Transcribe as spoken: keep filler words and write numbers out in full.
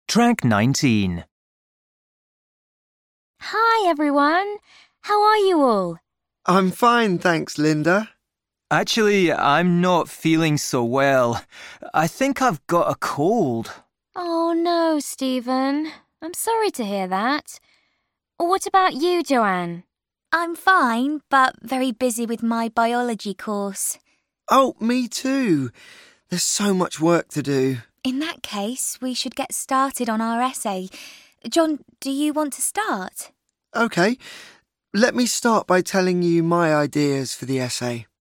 Track nineteen. Hi, everyone. How are you all? I'm fine, thanks, Linda. Actually, I'm not feeling so well. I think I've got a cold. Oh, no, Stephen. I'm sorry to hear that. What about you, Joanne? I'm fine, but very busy with my biology course. Oh, me too. There's so much work to do. In that case, we should get started on our essay. John, do you want to start? OK. Let me start by telling you my ideas for the essay.